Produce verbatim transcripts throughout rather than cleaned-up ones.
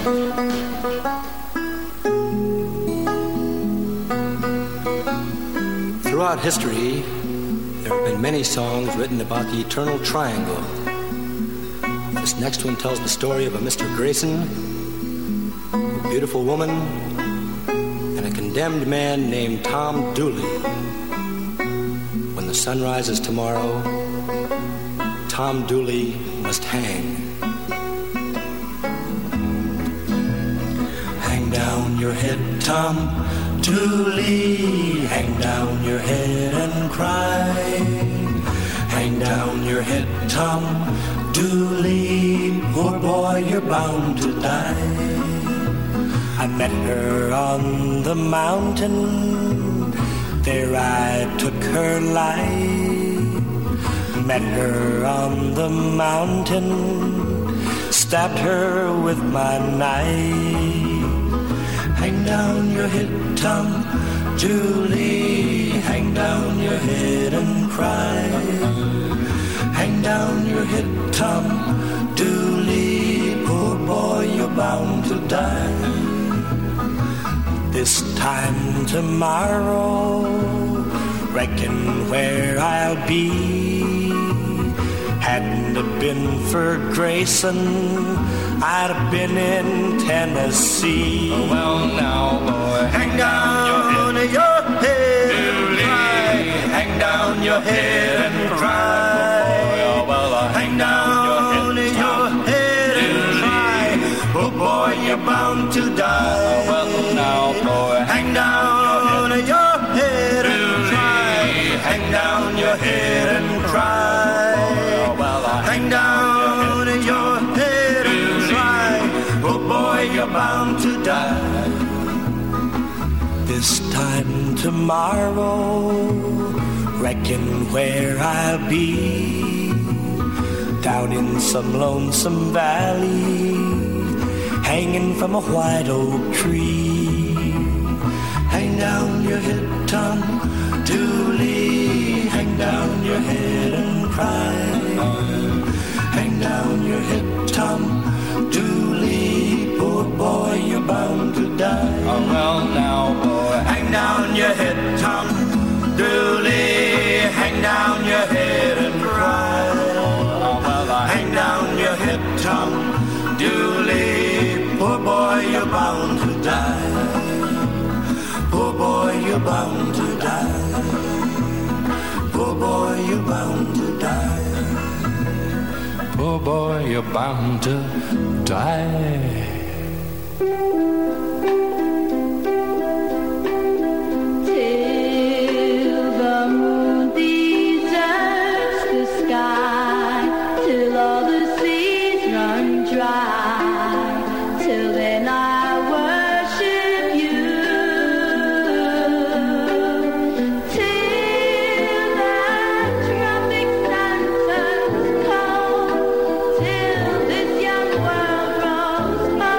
Throughout history, there have been many songs written about the eternal triangle. This next one tells the story of a Mister Grayson, a beautiful woman, and a condemned man named Tom Dooley. When the sun rises tomorrow, Tom Dooley must hang. Hang down your head, Tom Dooley, hang down your head and cry. Hang down your head, Tom Dooley, poor boy, you're bound to die. I met her on the mountain, there I took her life. Met her on the mountain, stabbed her with my knife. Hang down your head, Tom Dooley, hang down your head and cry. Hang down your head, Tom Dooley, poor boy, you're bound to die. This time tomorrow, reckon where I'll be. Hadn't it been for Grayson, I'd have been in Tennessee. Oh, well, now, boy, hang down your head and cry. Hang down your head and cry. Oh, well, uh, hang down your head and cry. Oh, boy, you're bound to die. Oh, well, now, boy, hang down your head and cry. Hang down your head and cry. Oh, well, uh, hang down your head and cry. Oh, boy, you're bound to die. This time tomorrow, reckon where I'll be. Down in some lonesome valley, hanging from a white oak tree. Hang down your head, Tom Dooley, hang down your head and cry. Hang down your head, Tom Dooley, poor boy, you're bound to die. oh, well, now, boy, hang down your head, Tom Dooley, hang down your head and cry. oh, well, I Hang down your head, Tom Dooley, poor boy, you're bound to die. Poor boy, you're bound to die. Poor boy, you're bound to die. poor boy, you're bound to die. Till this young world grows old.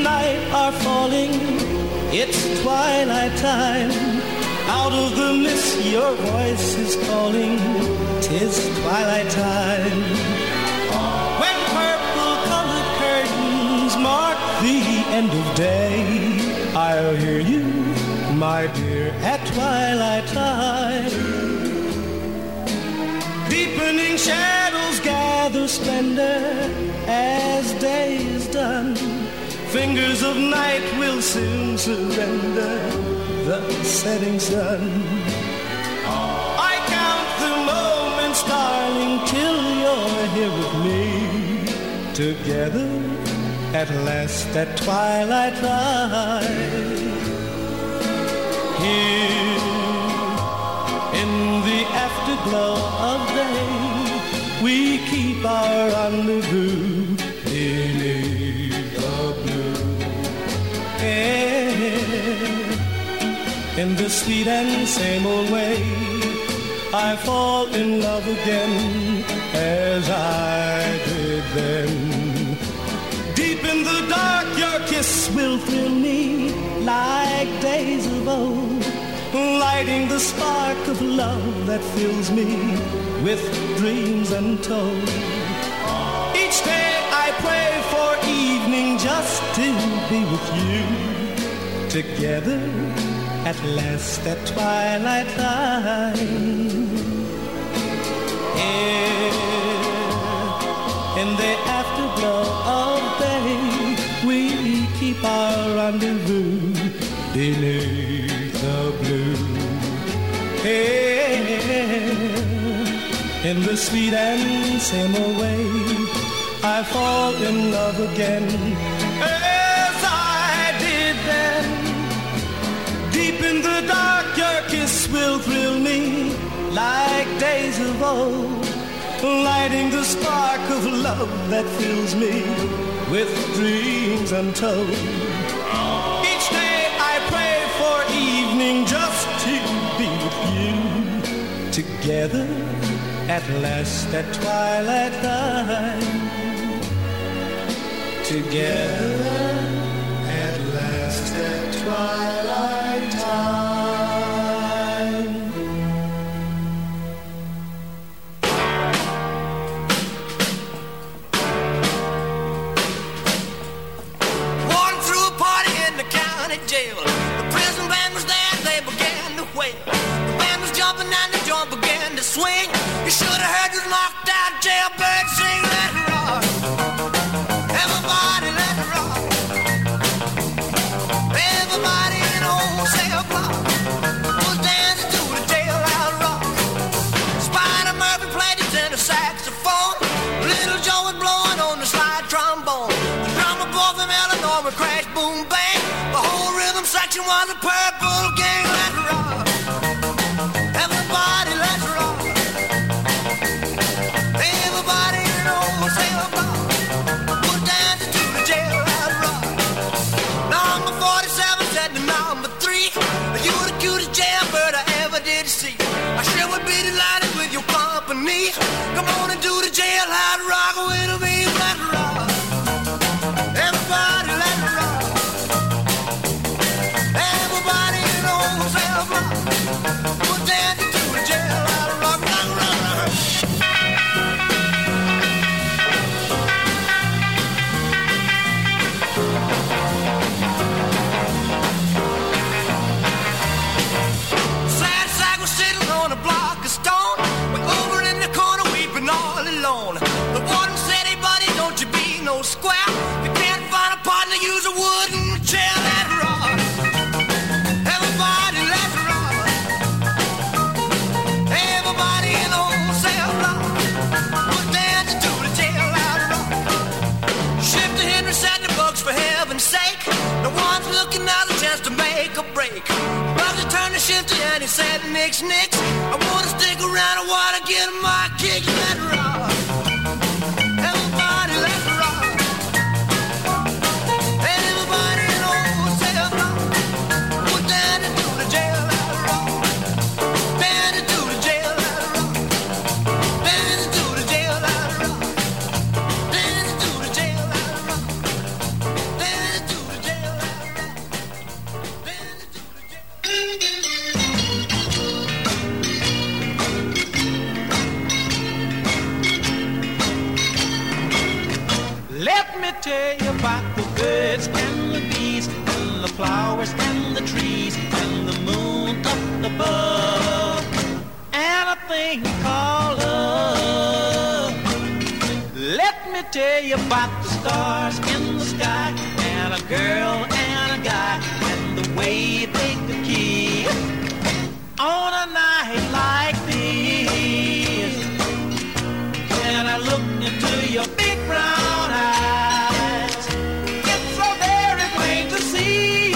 night are falling, it's twilight time. Out of the mist your voice is calling, 'tis twilight time. When purple-colored curtains mark the end of day, I'll hear you, my dear, at twilight time. Deepening shadows gather splendor as day is done. Fingers of night will soon surrender the setting sun. I count the moments, darling, till you're here with me. Together at last at twilight time. Here in the afterglow of day, we keep our rendezvous beneath the blue air. In the sweet and same old way, I fall in love again as I did then. Deep in the dark, your kiss will thrill me like days of old, lighting the spark of love that fills me with dreams untold. Each day I pray for evening just to be with you. Together at last at twilight time. Here in the afterglow of day, we keep our rendezvous beneath the blue air. In the sweet and same old way, I fall in love again as I did then. Deep in the dark, your kiss will thrill me like days of old, lighting the spark of love that fills me with dreams untold. Each day I pray for evening just to be with you. Together at last at twilight time. Together at last at twilight time. Walking through a party in the county jail. The prison band was there, they began to wail. The band was jumping and the joint began to swing. You should have heard this knocked out jailbird sing, let it rock. Everybody let it rock. Everybody in the whole cell block was dancing to the jailhouse rock. Spider Murphy played his tenor saxophone. Little Joe was blowing on the slide trombone. The drummer boy from Illinois would crash, boom, bang. The whole rhythm section was a purple gang. Let it rock. Everybody let it rock. Everybody in the whole cell block was dancing to the jailhouse rock. Number forty-seven said to number three, you the cutest jailbird I ever did see. I sure would be delighted with your company. Come on and do the jailhouse rock with me. Let it rock. Everybody let it rock. Everybody in the whole cell block was dancing to the jailhouse rock. Rock, rock, rock. Sad sack was sitting on a block of stone. We're over in the corner weeping all alone. The warden said, hey buddy, don't you be no square. You can't find a partner, use a wooden chair. Let it rock. Everybody let it rock. Everybody in the whole cell block was dancing to the jailhouse rock. Shifter Henry said the books for heaven's sake. No one's looking out a chance to make a break. Brother turned to Shifter and he said, nix, nix. I wanna stick around, I wanna get my kick. Let it rock. Everybody let it rock. Everybody in the whole cell block was dancing to the jailhouse rock. Dancing to the jailhouse rock. Dancing to the jailhouse rock. Dancing to the jailhouse rock. Dancing to the tell you about the birds and the bees and the flowers and the trees and the moon up above and a thing called love. Let me tell you about the stars in the sky and a girl and a guy and the way they could kiss on a night like this. When I look into your big brown eyes, it's so very plain to see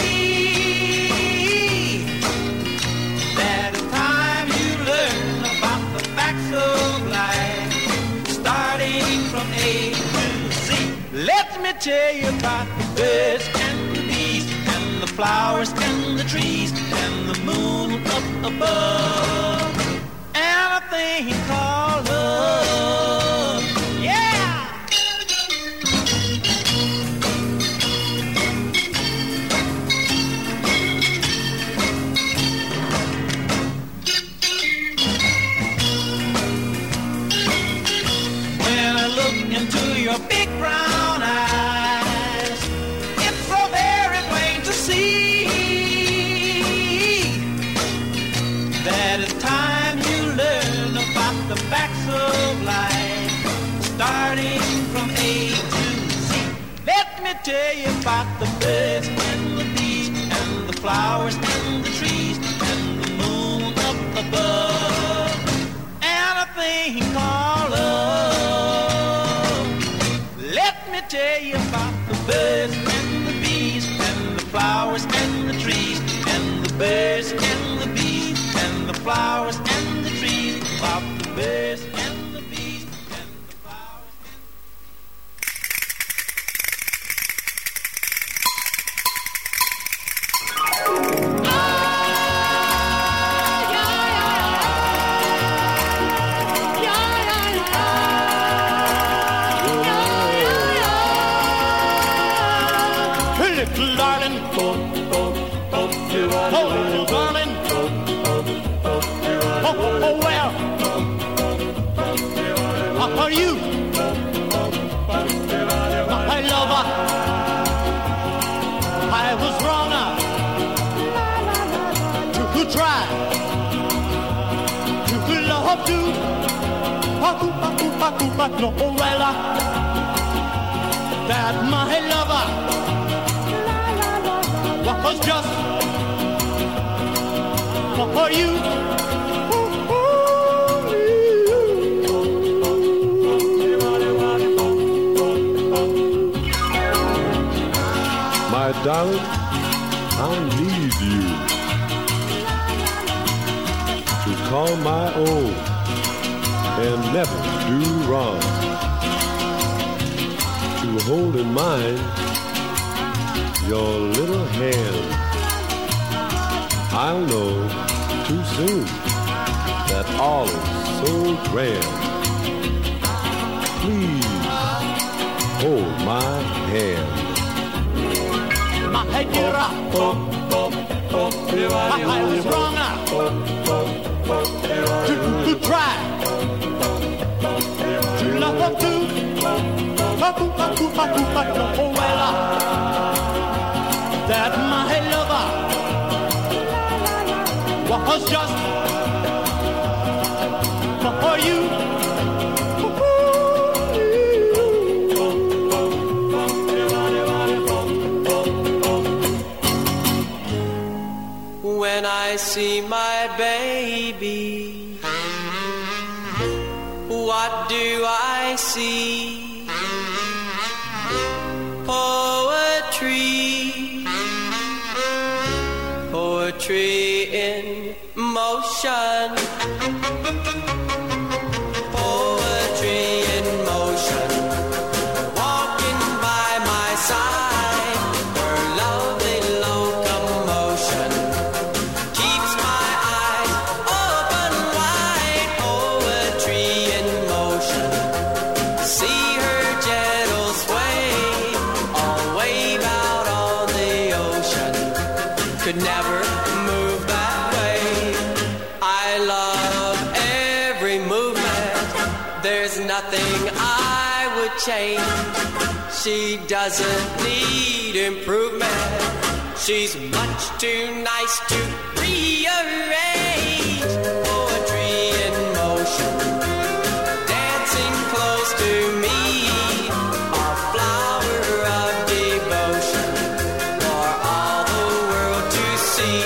that it's time you learn about the facts of life, starting from A to Z. Let me tell you about the birds and the bees and the flowers and the trees and the moon up above and a thing called love. Yeah! When I look into your big brown eyes, it's so very plain to see that it's time you learn about the facts of life, starting from A to Z. Let me tell you about the birds and the bees and the flowers and the trees and the moon up above and a thing called love. Let me tell you about the birds and the bees and the flowers and the trees and the birds and the bees and the flowers and the trees, about the birds and the bees and the flowers. Little darling, oh, oh, oh, oh, little darling, oh, oh, well, how are you, my lover? I was wrong to try to love you, but no, well, that my lover was just for you. My darling, I need you to call my own and never do wrong, to hold in mind your little hand. I'll know too soon that all is so grand. Please hold my hand. My head, you're up. I was wrong to, to try to love her too. Oh, well, that my lover was just for you. When I see my baby, what do I see? Poetry, poetry in motion, poetry in motion, walking by my side, her lovely locomotion keeps my eyes open wide. Poetry in motion, see her gentle sway, all wave out on the ocean, could never move that way. I love every movement, there's nothing I I would change. She doesn't need improvement. She's much too nice to rearrange. Poetry in motion, dancing close to me, a flower of devotion for all the world to see.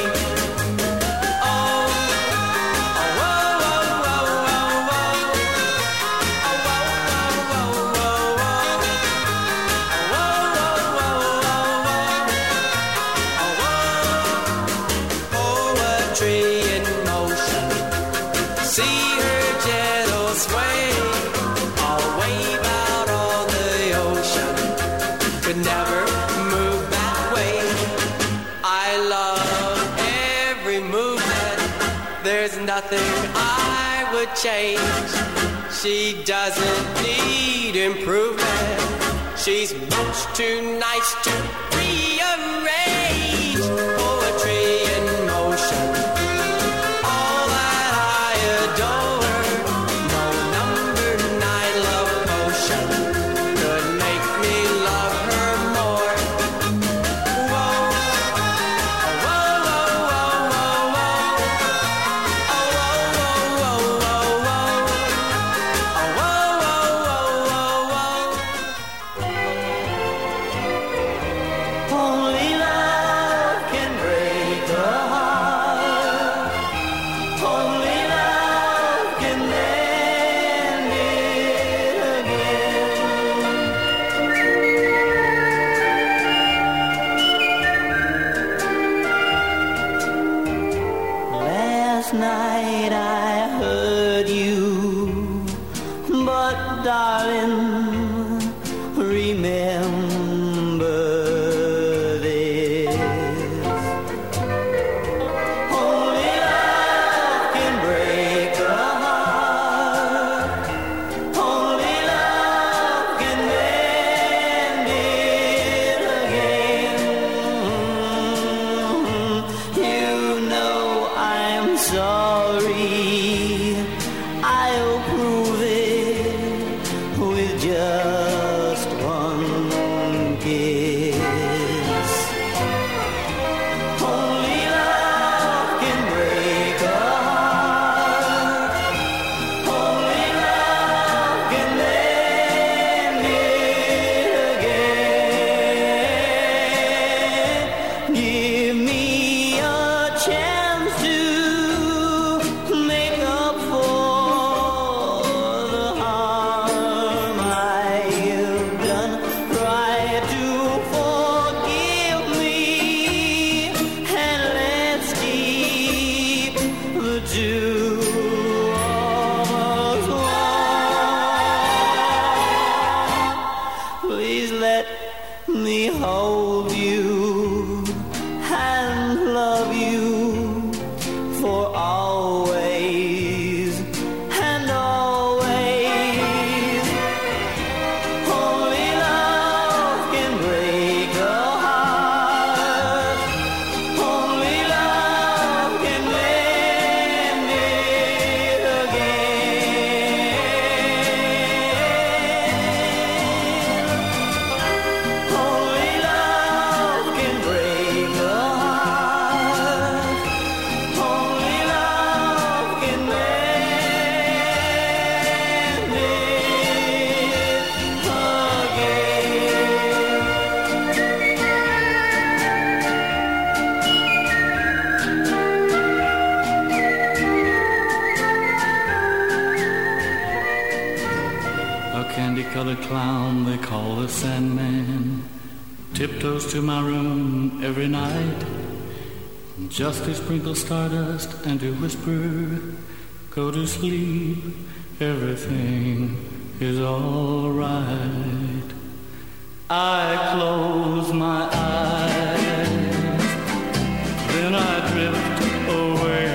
Nothing I would change. She doesn't need improvement. She's much too nice to rearrange. Poetry in motion, all that I adore. No number nine love potion could make me love her more. Whoa, whoa, whoa, whoa, whoa, whoa. Last night I heard you, but darling, remember this. Only love can break a heart. Only love can mend it again. You know I'm sorry, I'll prove it with just one kiss. Only love can break a heart. Only love can mend it again. Give me a chance to make up for the harm I've done. Try to forgive me, and let's keep the two of us one. Please let me hold you and love you for always and always. Only love can break a heart. Only love can mend it again. Only love can break a heart. Only love can mend it A candy-colored clown they call the Sandman tiptoes to my room every night, just to sprinkle stardust and to whisper, go to sleep, everything is all right. I close my eyes, then I drift away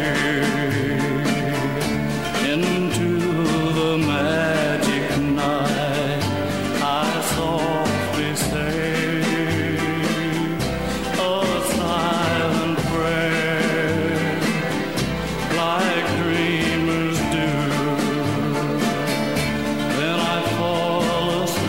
into the magic night. I softly say a silent prayer, like dreamers do. Then I fall asleep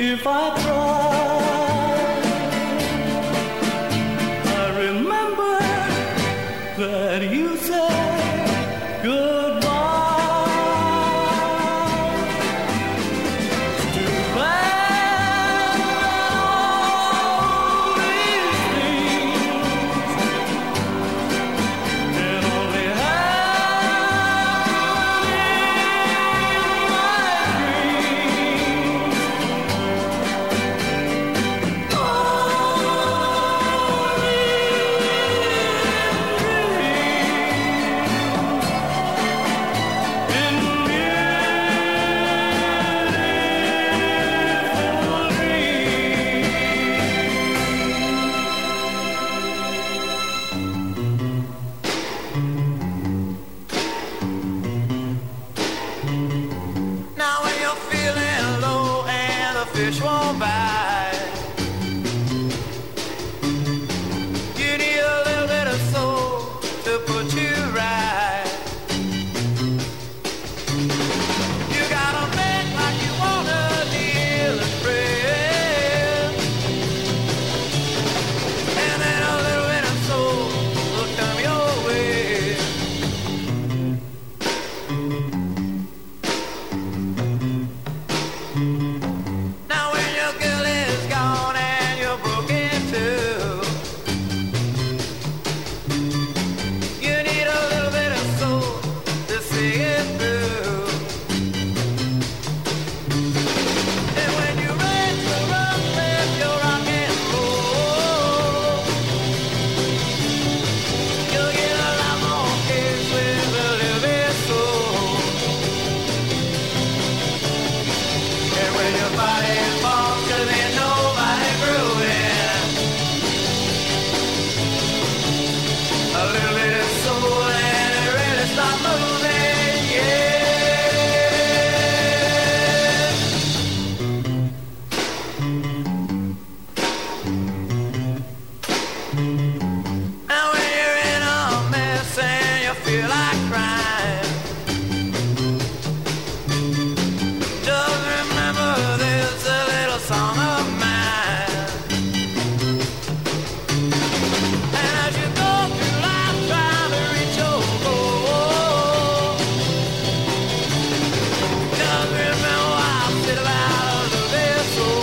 if I try. I remember that you said goodbye. Too bad all these things can only happen in my dreams. Now when you're feeling low and the fish won't bite, you need a little bit of soul to put you right. You gotta make like you wanna deal and friend, and then a little bit of soul will come your way. Now when your girl is gone and you're broken too, you need a little bit of soul to see it through. And when you're ready to run, let your rock and roll, you'll get a lot more kids with a little bit of soul. And when your body falls, 'cause ain't nobody grooving, a little bit of soul and it really start moving, yeah. Now when you're in a mess and you feel like crying, just remember there's a little song of mine. And as you go through life trying to reach your goal, just remember I'll sit out of the vessel.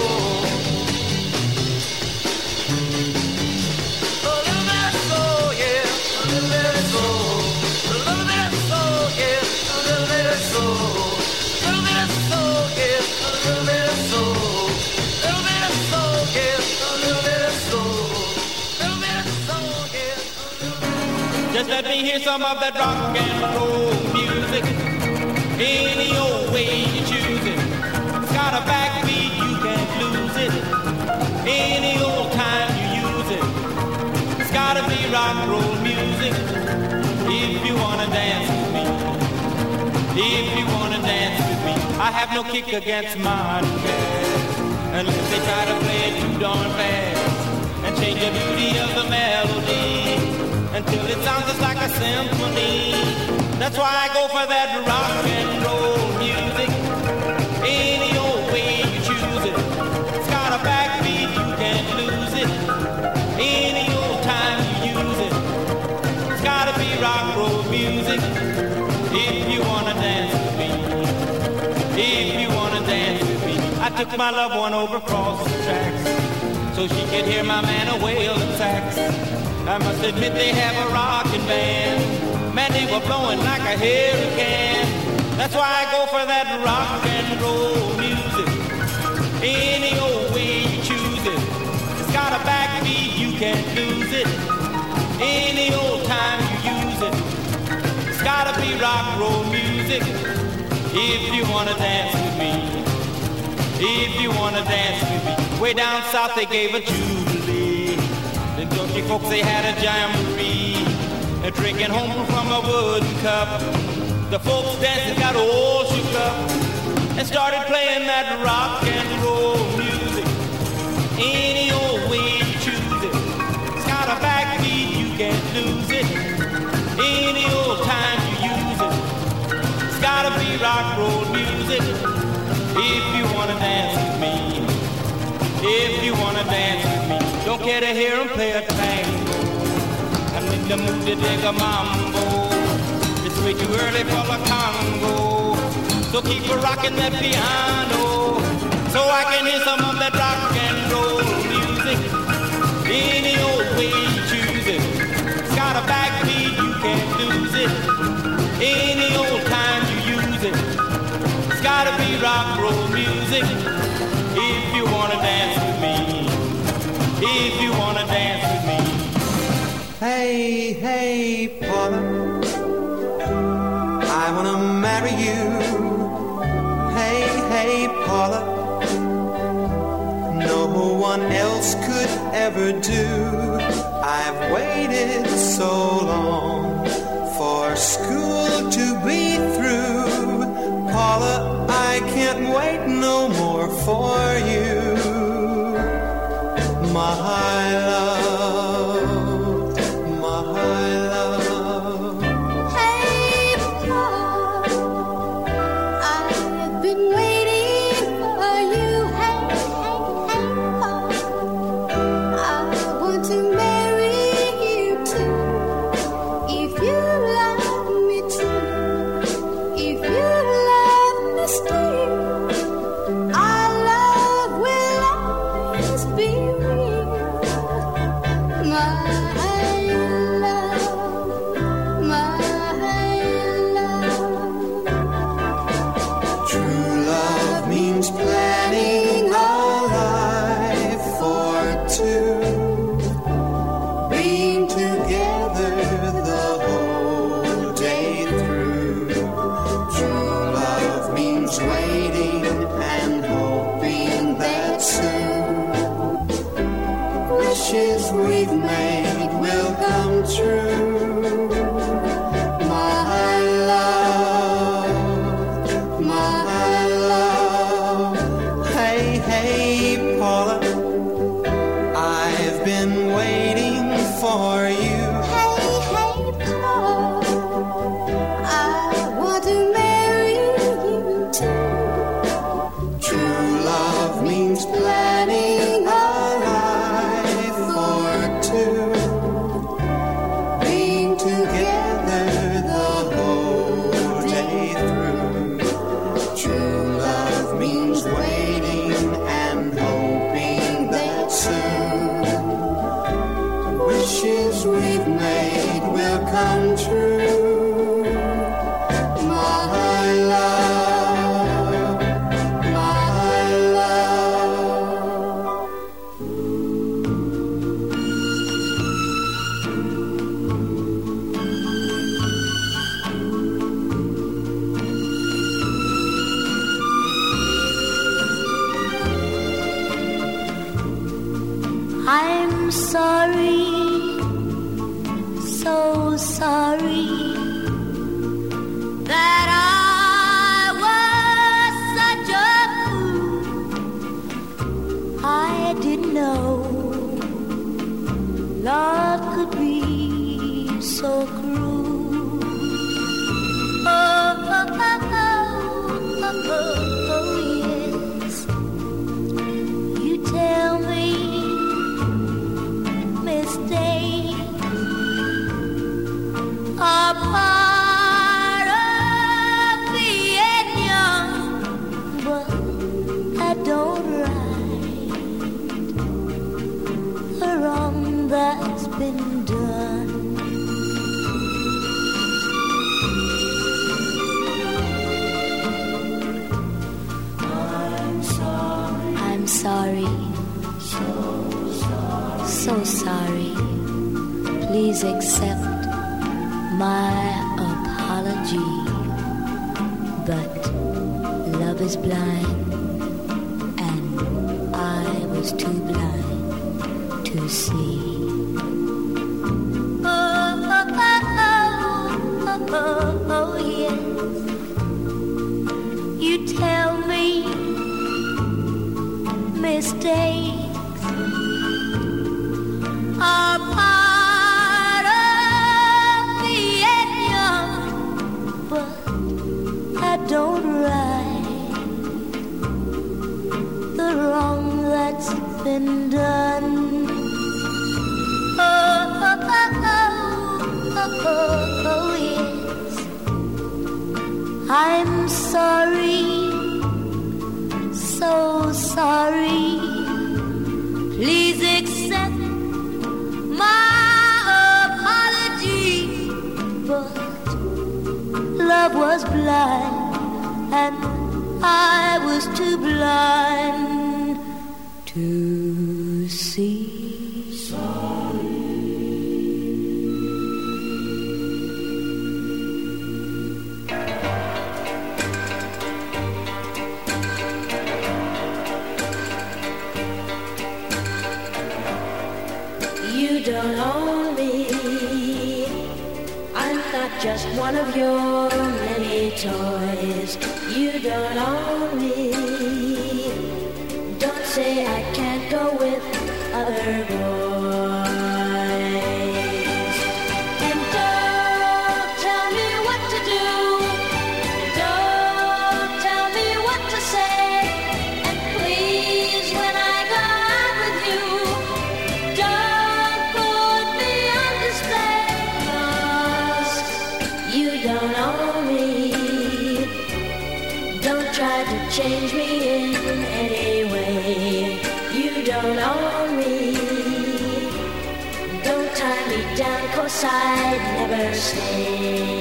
A little bit of soul, yeah, a little bit of soul. A little bit of soul, yeah, a little bit of soul. A little bit of soul, yeah, a little bit of soul. A little bit of soul, yeah, a little bit of soul. A little bit of soul, yeah, a little bit of Just let me hear some of that rock and roll music. Any old way you choose it. It's got a backbeat, you can't lose it. Any old time you use it. It's gotta be rock and roll music. If you wanna dance with me. If you wanna dance with me. I have no kick against modern jazz, unless they try to play it too darn fast and change the beauty of the melody until it sounds just like a symphony. That's why I go for that rock and roll music. Any old way you choose it. It's got a backbeat, you can't lose it. Any old time you use it. It's gotta be rock and roll music. If you wanna dance with me. If you wanna dance with me. I took my loved one over across the tracks so she could hear my man a wailing sax. I must admit they have a rockin' band. Man, they were blowing like a hurricane. That's why I go for that rock and roll music. Any old way you choose it. It's got a backbeat, you can't lose it. Any old time you use it. It's gotta be rock and roll music. If you wanna dance with me. If you wanna dance with me. Way down south they gave a jubilee. The country folks they had a jamboree. They're drinking home from a wooden cup. The folks dancing got all shook up and started playing that rock and roll music. Any old way you choose it. It's got a backbeat, you can't lose it. Any old time you use it. It's gotta be rock and roll music. If you wanna dance with me. ready to hear him play a tango. I'm in the mood to dig a mambo. It's way too early for the Congo. So keep a rocking that piano, so I can hear some of that rock and roll music. Any old way you choose it. It's got a backbeat, you can't lose it. Any old time you use it. It's gotta be rock roll music. If you wanna dance with me, if you wanna dance with me. Hey, hey, Paula, I wanna marry you. Hey, hey, Paula, no one else could ever do. I've waited so long for school to be through. Paula, I can't wait no more for you. My love, my love. Hey, Paul, I've been waiting for you. Hey, hey, hey, Paul, I want to marry you too. If you love me true, if you love me still, our love will always be real. My love, my love. True love means planning a life for two, being together the whole day through. True love means waiting and hoping that soon wishes we've made will come true. My love, my love. Hey, hey, Paula, I've been waiting for you. Hey, hey, Paul, I want to marry you too. True love means planning a life for two, being together the whole day through. True love means waiting and hoping that soon wishes we've made will come true. My love, my love. I'm sorry, so sorry that I was such a fool. I didn't know love could be so cruel. Oh, oh, oh, oh, oh, oh, yes. You tell me mistakes are part of being young, but I don't right the wrong that's been done. I'm sorry, I'm sorry, so sorry, so sorry. Please accept my apology, but love is blind, and I was too blind to see. Oh, oh, oh, oh, oh, oh, yes. You tell me mistakes are part of being young, but I don't right the wrong that's been done. oh, oh yes. I'm sorry, so sorry. Please accept my apology. But love was blind, and I was too blind to see. You don't own me. I'm not just one of your many toys. You don't own me. Don't say I can't go with other boys. And don't tell me what to do. Don't tell me what to say. And please, when I go out with you, don't put me on display. 'Cause you don't own me. Don't try to change me in any way. You don't own me. Don't tie me down, 'cause I'd never stay.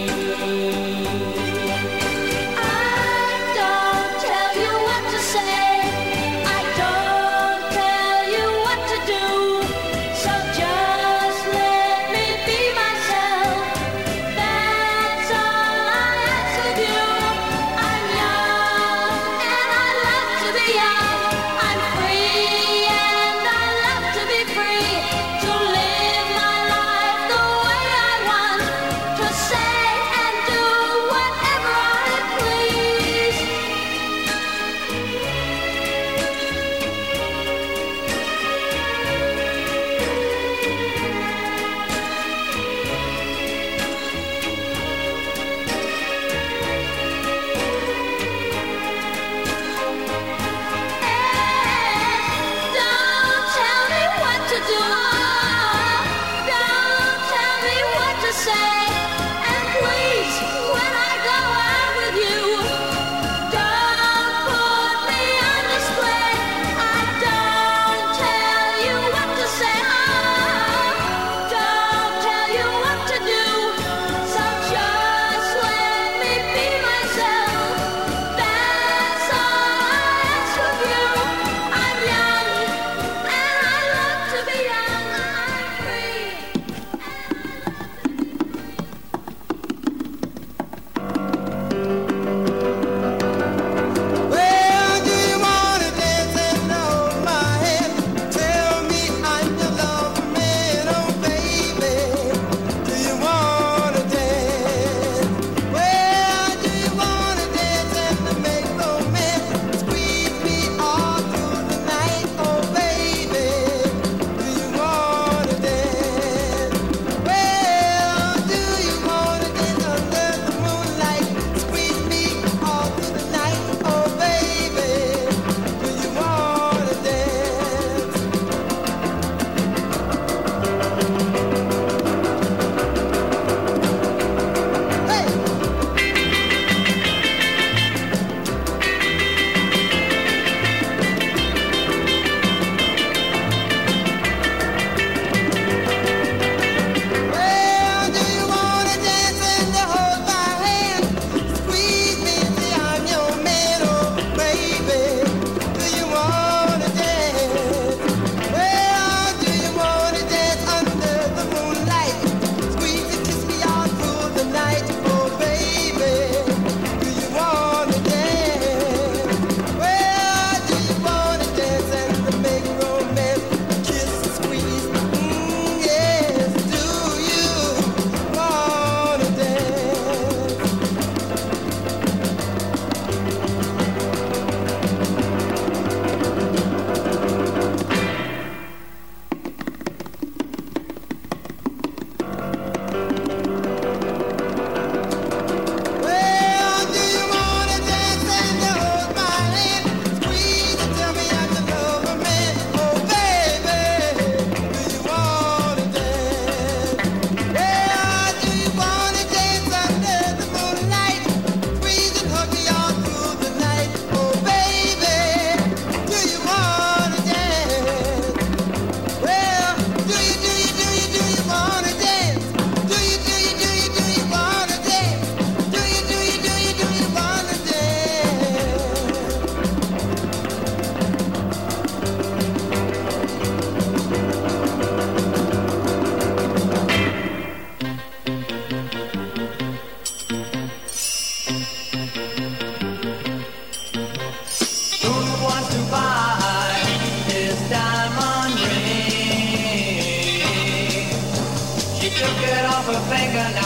I don't tell you what to say. I don't tell you what to do. So just let me be myself. That's all I ask of you. I'm young and I love to be young. I'm free and I love to be free. To live my life the way I want. To say and do whatever I please. Don't tell me what to do. Don't tell me what to say. And please, when I go out with you, don't put me on display. I don't tell you what to say. Don't tell you what to do. So just let me be myself. That's all I ask of you. I'm young and I love to be young. I'm free.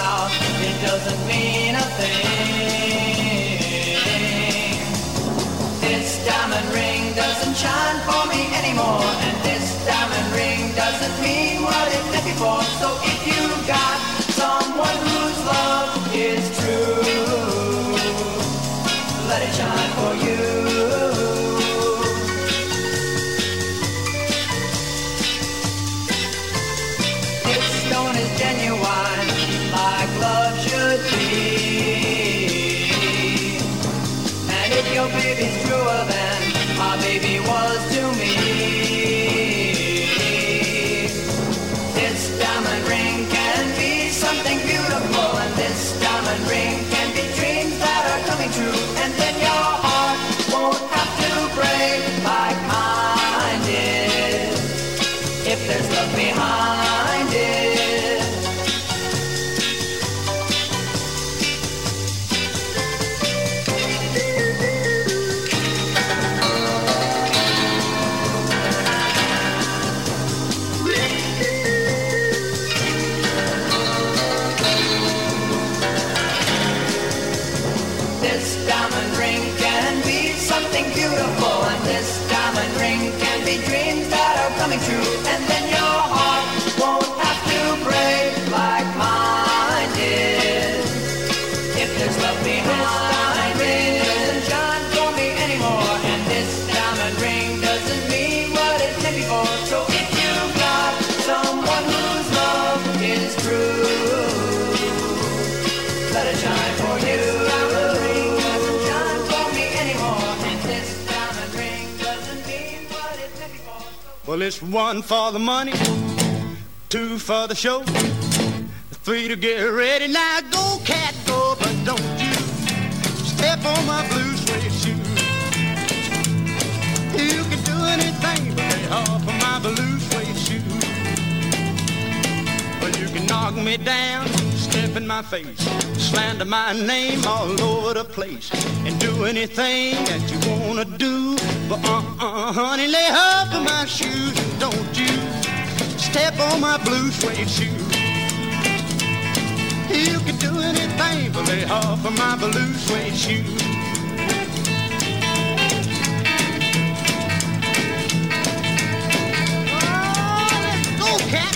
mouth, it doesn't mean a thing. This diamond ring doesn't shine for me anymore, and this diamond ring doesn't mean what it did before. So if you got someone whose love is true, let it shine for you. This stone is genuine, like love should be. And if your baby's truer than my baby was to me, this diamond ring can be something beautiful, and this diamond ring can be dreams that are coming true. And then your heart won't have to break like mine did, if there's love behind it. This diamond ring can be something beautiful, and this diamond ring can be dreams that are coming true. And then your heart won't have to break like mine did, if there's love behind it. Doesn't shine for me anymore, and this diamond ring doesn't mean what it did before. So if you got someone whose love is true, let it shine for you. Well, it's one for the money, two for the show, three to get ready. Now go, cat, go, but don't you step on my blue suede shoe. You can do anything but lay off of my blue suede shoe. Well, you can knock me down, step in my face, slander my name all over the place, and do anything that you wanna do. But uh-uh, honey, lay off of my shoes, and don't you step on my blue suede shoe. You can do anything but lay off of my blue suede shoe. Oh, let's go, cat.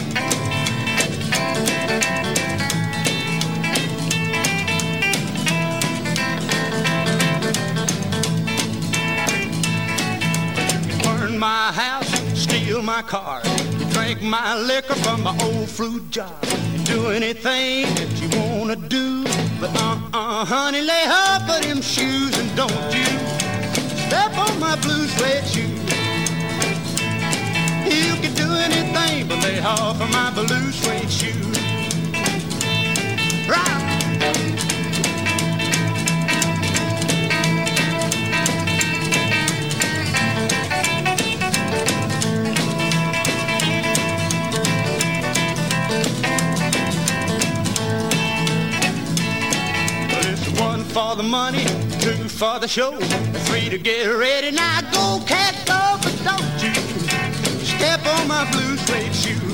My house, steal my car, you drink my liquor from my old fruit jar, you do anything that you wanna do. But uh-uh, honey, lay off of them shoes, and don't you step on my blue suede shoe. You can do anything but lay off of my blue suede shoe. Right. For the money, two for the show, three to get ready. Now go, cat, go, but don't you step on my blue suede shoe.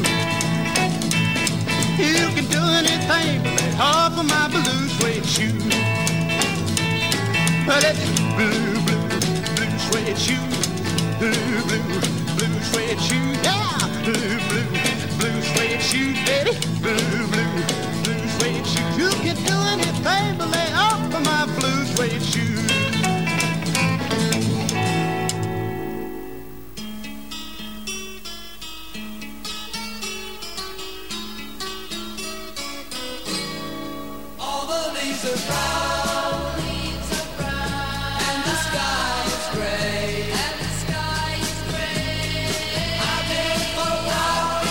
You can do anything but lay off of my blue suede shoe. Well, it's blue, blue, blue suede shoe, blue, blue, blue suede shoe, yeah, blue, blue, blue suede shoe, baby, blue, blue, blue suede shoe. You can do anything but lay off of my blue suede shoe. All the leaves are brown, and the sky is gray, and the sky is gray. I've been for a walk,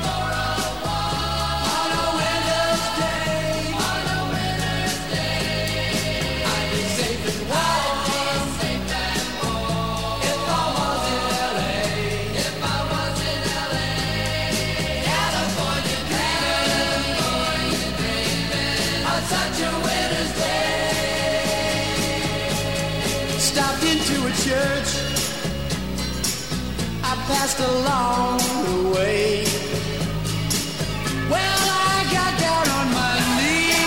on a winter's day, on a winter's day. I'd be safe and warm, safe and warm, if I was in L A, if I was in L A. California dreaming, California dreaming on such a winter's day. Stopped into a church, I passed along the way. Well, I got down on my knees.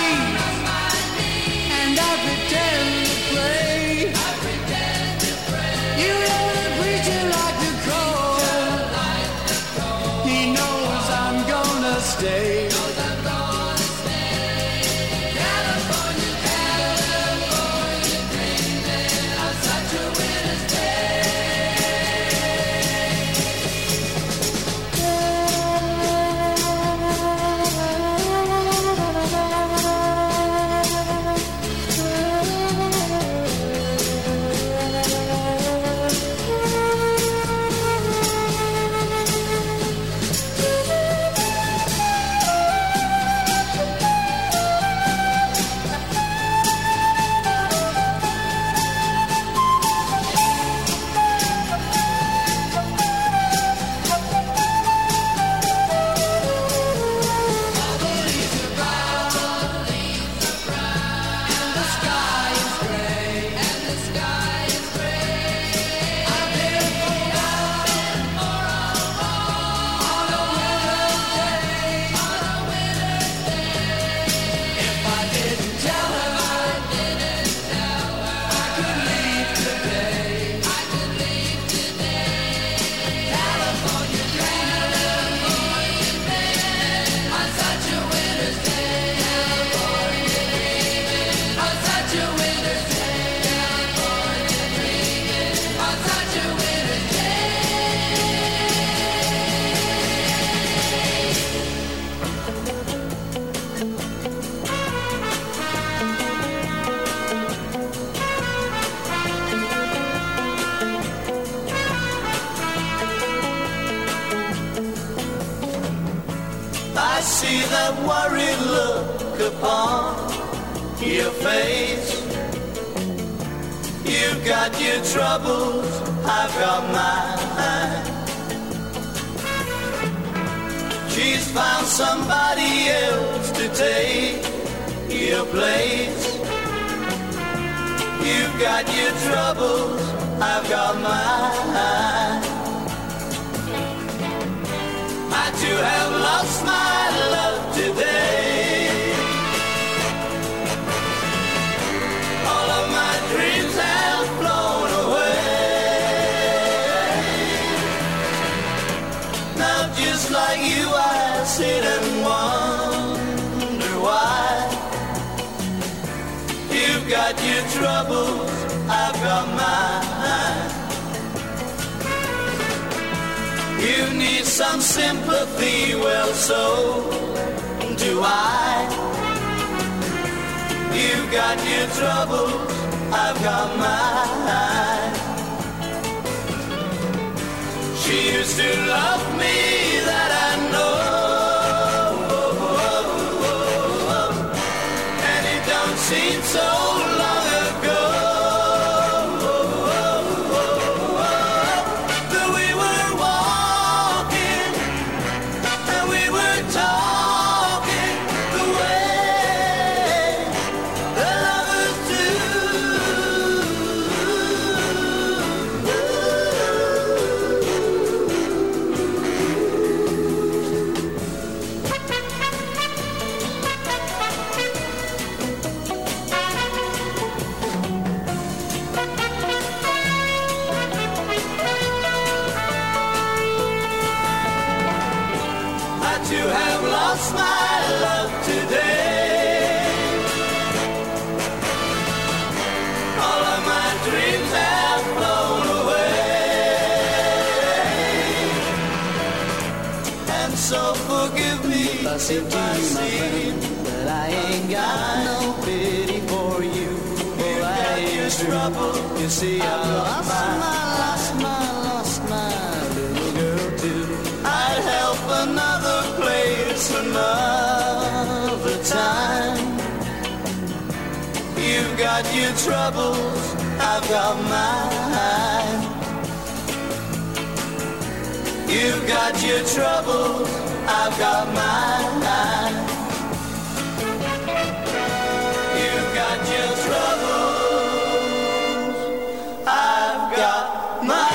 that worried look upon your face. You've got your troubles, I've got mine. She's found somebody else to take your place. You've got your troubles, I've got mine. I too have lost my love today. All of my dreams have flown away. Now just like you I sit and wonder why. You've got your troubles, I've got mine. You need some sympathy, well so do I. You've got your troubles, I've got mine. She used to love me, that I know. And it don't seem so long ago that we were walking and we were talking the way the lovers to have lost my love today. All of my dreams have flown away. And so forgive me I said to you, my friend, that I ain't got no pity for you. For I ain't trouble. You see, I lost my, lost my, lost my little girl too. I'd help another place another time. You've got your troubles, I've got mine. You've got your troubles, I've got mine. You've got your troubles, I've got mine.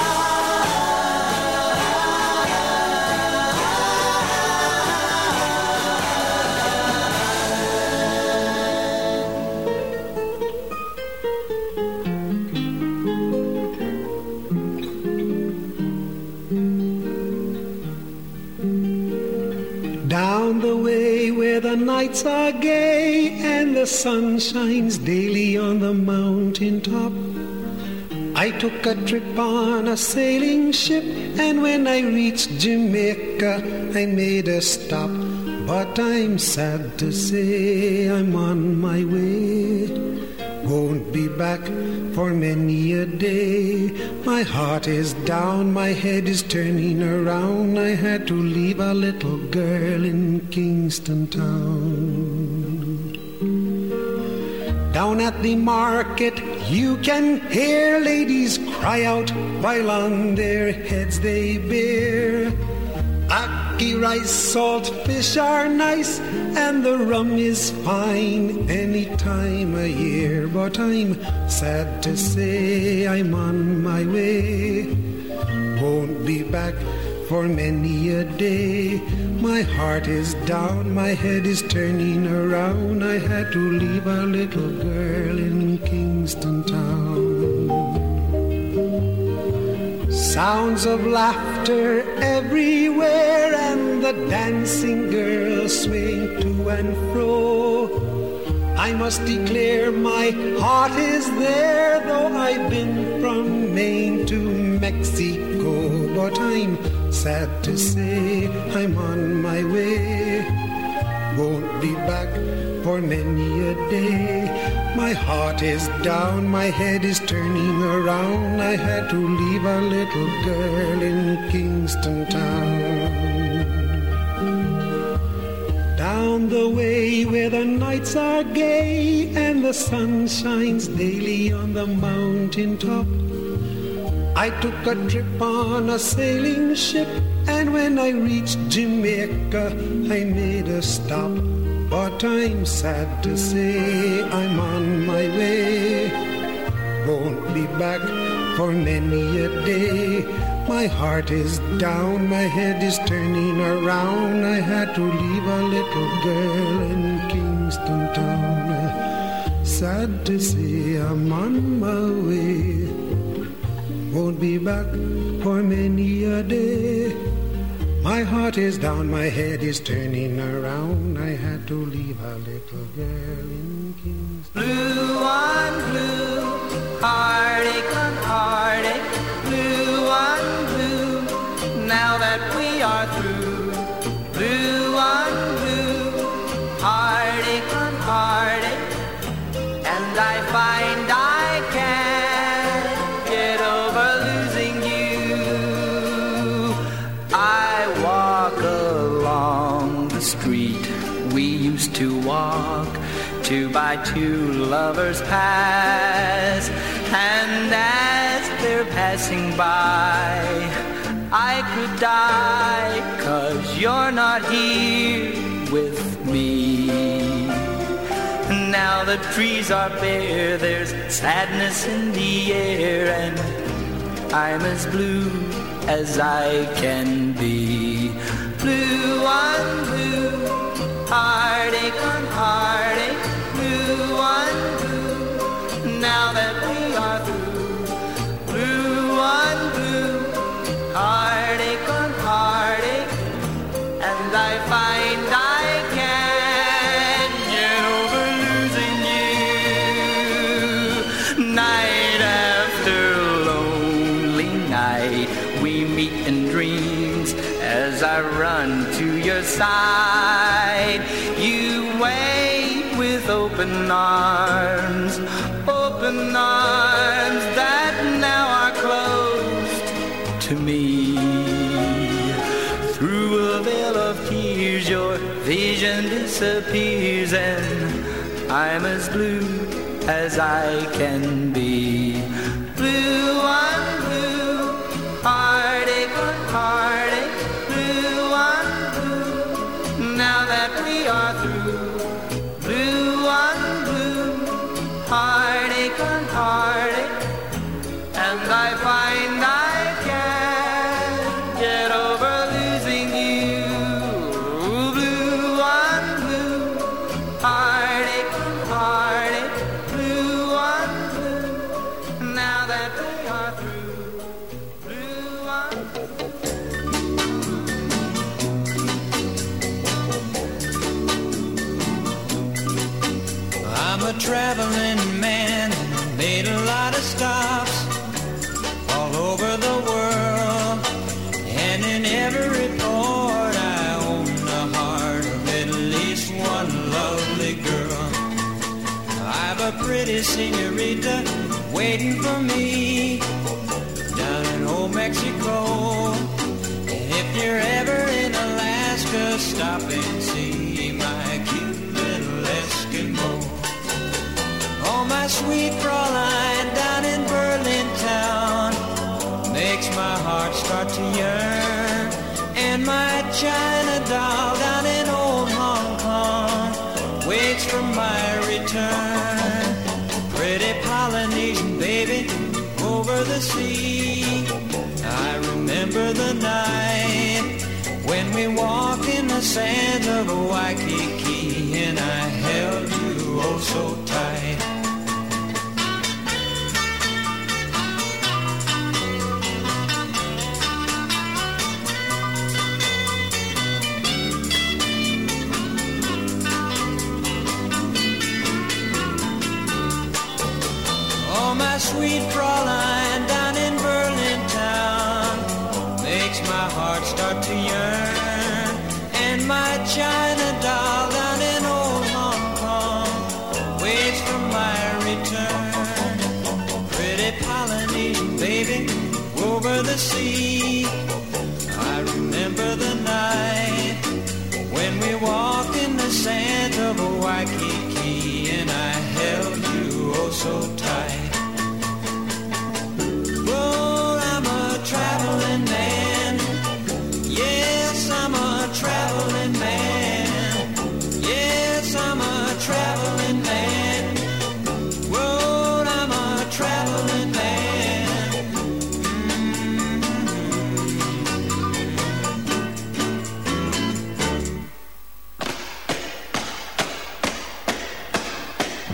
Down the way where the nights are gay and the sun shines daily on the mountain top, I took a trip on a sailing ship, and when I reached Jamaica I made a stop. But I'm sad to say I'm on my way, won't be back for many a day. My heart is down, my head is turning around. I had to leave a little girl in Kingston Town. Down at the market you can hear ladies cry out while on their heads they bear. Ackee rice, salt fish are nice, and the rum is fine any time of year. But I'm sad to say I'm on my way, won't be back for many a day. My heart is down, my head is turning around. I had to leave a little girl in Kingston Town. Sounds of laughter everywhere, and the dancing girls swing to and fro. I must declare my heart is there, though I've been from Maine to Mexico. But I'm sad to say I'm on my way, won't be back for many a day. My heart is down, my head is turning around. I had to leave a little girl in Kingston Town. Down found the way where the nights are gay and the sun shines daily on the mountain top. I took a trip on a sailing ship, and when I reached Jamaica, I made a stop. But I'm sad to say I'm on my way. Won't be back for many a day. My heart is down, my head is turning around. I had to leave a little girl in Kingston town. Sad to say I'm on my way. Won't be back for many a day. My heart is down, my head is turning around. I had to leave a little girl in Kingston. Blue on blue, heartache on heartache. Blue on blue, now that we are through. Blue on blue, heartache on heartache. And I find I can't get over losing you. I walk along the street we used to walk, two by two lovers pass, and as they're passing by, I could die, 'cause you're not here with me. Now the trees are bare, there's sadness in the air, and I'm as blue as I can be. Blue on blue, heartache on heartache. Blue on blue, now that we are through. Blue on blue, heartache on heartache. And I find I can't get over losing you. Night after lonely night, we meet in dreams as I run to your side. You wait with open arms, open arms that now are closed to me. Through a veil of tears, your vision disappears, and I'm as blue as I can be. Blue on blue, heartache on heartache. Blue on blue, now that we are through. Blue on blue, heartache on heartache. And I find I can't get over losing you. Blue on blue, heartache on heartache. Blue on blue, now that we are through. Blue on I'm a traveling man, made a lot of stops all over the world, and in every port I own the heart of at least one lovely girl. I've a pretty senorita waiting for me down in old Mexico, and if you're ever in Alaska, stop and see my cute little Eskimo. Oh, my sweet Fraulein down in Berlin town makes my heart start to yearn, and my China doll down in old Hong Kong waits for my return. Pretty Polynesian baby over the sea, I remember the night when we walked in the sands of Waikiki, and I held you oh so tight. Oh, my sweet Fraulein down in Berlin town makes my heart start to yearn, and my China doll down in old Hong Kong waits for my return. Pretty Polynesian baby over the sea, I remember the night when we walked in the sand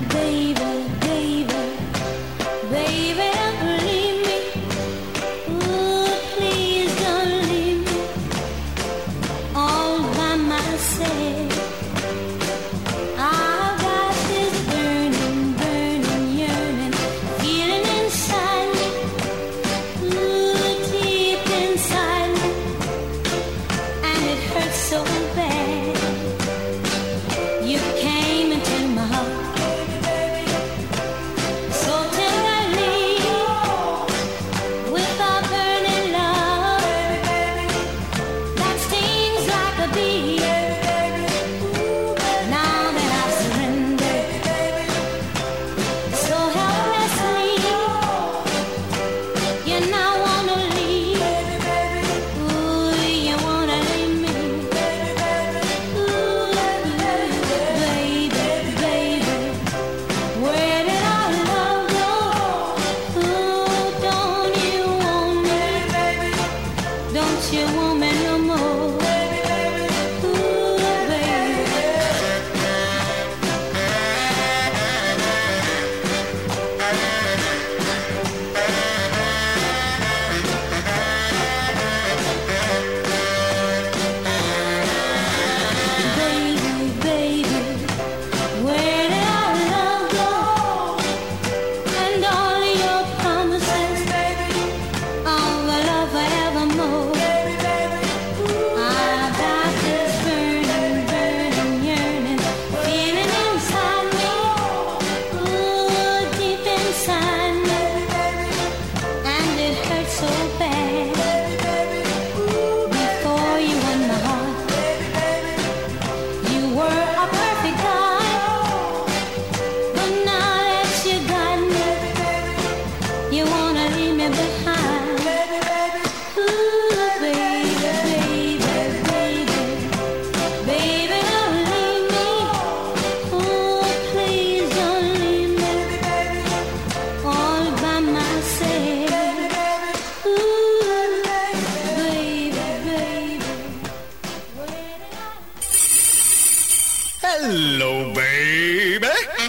Hello, baby.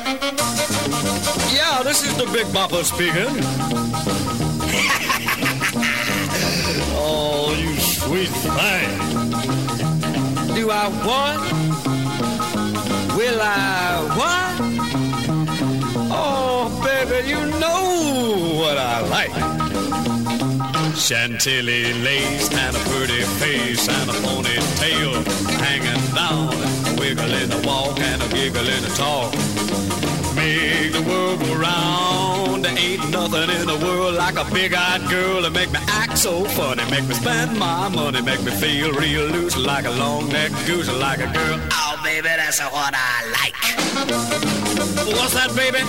Yeah, this is the Big Bopper speaking. Oh, you sweet thing. Do I what? Will I what? Oh, baby, you know what I like. Chantilly lace and a pretty face and a ponytail hanging down, a wiggle in the walk and a giggle in the talk. Make the world go round. There ain't nothing in the world like a big-eyed girl that make me act so funny, make me spend my money, make me feel real loose like a long-necked goose, like a girl. Oh, baby, that's what I like. What's that, baby?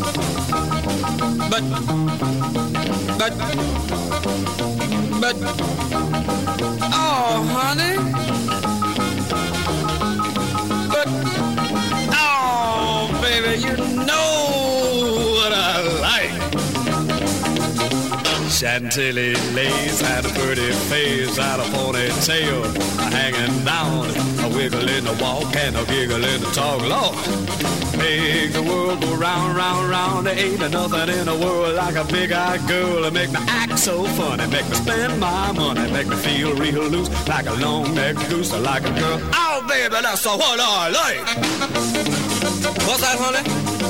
But, but, but, oh, honey. But, oh, baby, you know what I like. Chantilly lace and a pretty face and a ponytail hanging down, a wiggle in the walk and a giggle in the talk. Lord, make the world go round, round, round. There ain't nothing in the world like a big-eyed girl that make me act so funny, make me spend my money, make me feel real loose like a long-necked goose, like a girl. Oh, baby, that's what I like. What's that, honey?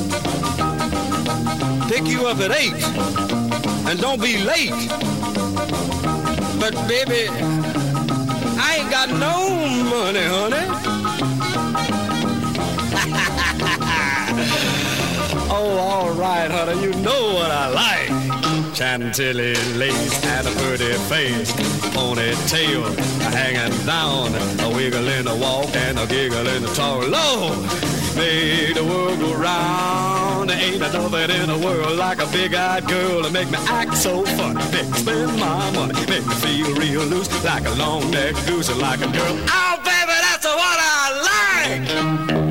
Pick you up at eight, and don't be late. But, baby, I ain't got no money, honey. Oh, all right, honey, you know what I like. Chantilly lace and a pretty face, ponytail hanging down, a wiggle in the walk and a giggle in the talk. Lord, make the world go round. There ain't nothing in the world like a big-eyed girl to make me act so funny, make me spend my money, make me feel real loose like a long-necked goose, like a girl. Oh, baby, that's what I like.